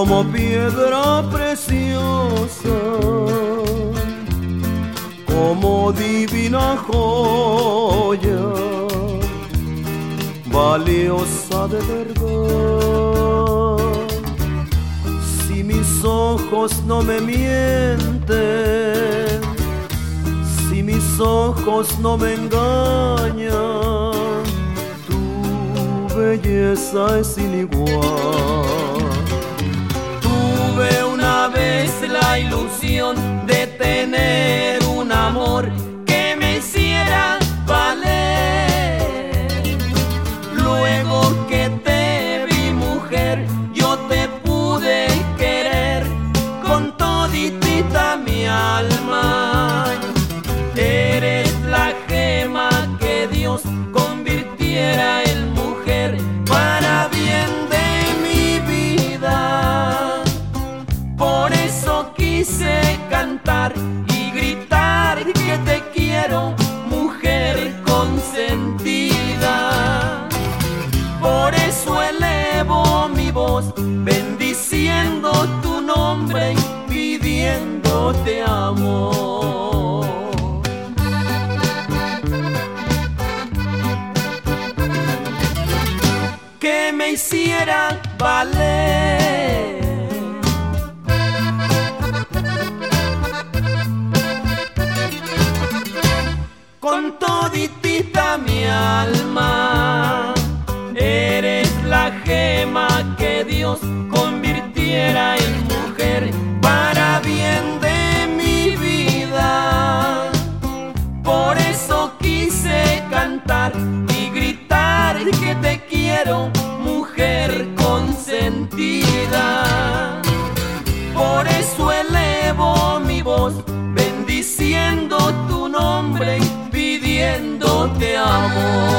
como piedra preciosa, como divina joya, valiosa de verdad. Si mis ojos no me mienten, si mis ojos no me engañan, tu belleza es sin igual. Tuve una vez la ilusión de tener un amor que me hiciera valer. Luego que te vi, mujer, yo te pude querer con toditita mi alma. Eres la gema que Dios convirtiera en mujer para bien de mi vida. Por eso quise cantar y gritar que te quiero, mujer consentida. Por eso elevo mi voz bendiciendo tu nombre y pidiéndote amor. Que me hiciera valer. Con toditita mi alma, eres la gema que Dios convirtiera en mujer para bien de mi vida. Por eso quise cantar y gritar que te quiero, mujer consentida. Por eso elevo mi voz bendiciendo tu nombre y pidiéndote amor.